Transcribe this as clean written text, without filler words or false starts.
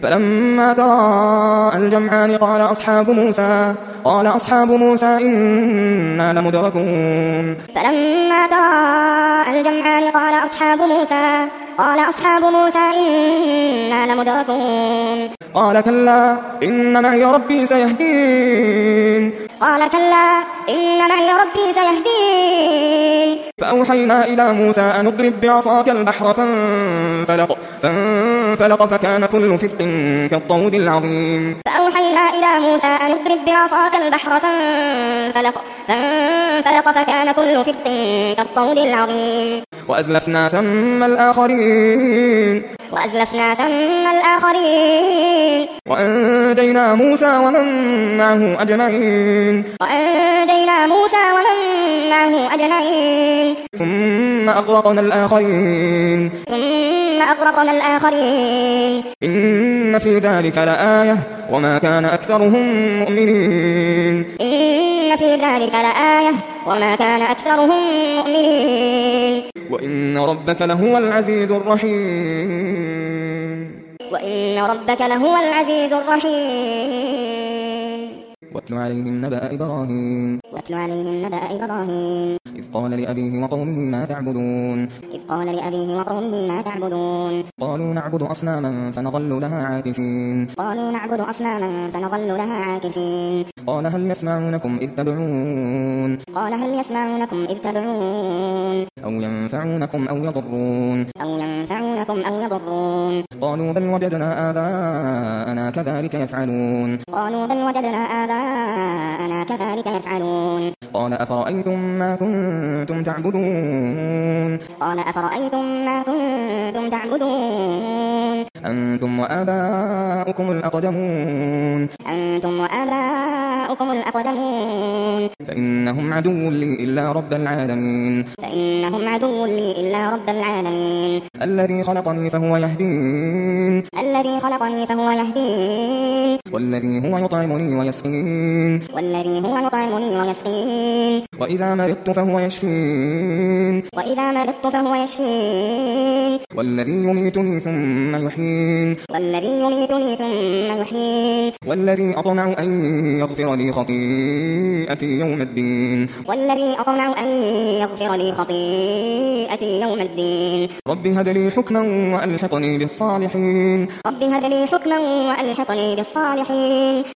فلما تراءى الجمعان قال أصحاب موسى إنا لمدركون فلما تراءى الجمعان قال أصحاب موسى إنا لمدركون قال كلا إن معي ربي سيهدين فأوحينا إلى موسى أن اضرب بعصاك البحر فانفلق فكان كل فرق كالطود العظيم وأزلفنا ثم الآخرين وأنجينا موسى ومن معه أجمعين ثم أغرقنا الآخرين إن في ذلك لآية وما كان أكثرهم مؤمنين وإن ربك لهو العزيز الرحيم واتل عليهم نبأ إبراهيم إذ قال لأبيه وقومه ما تعبدون قالوا نعبد أصناما فنظل لها عاكفين قال هل يسمعونكم إذ تدعون أو ينفعونكم أو يضرون قالوا بل وجدنا آباءنا كذلك يفعلون قال أفرأيتم ما كنتم تعبدون أنتم وآباؤكم الأقدمون فإنهم عدو لي إلا رب العالمين الذي خلقني فهو يهدين والذي هو يطعمني ويسقين وإذا مرضت فهو يشفين والذي يميتني ثم يحيين والذي أطمع أن يغفر لي خطيئتي يوم الدين رب هب لي حكما وألحقني بالصالحين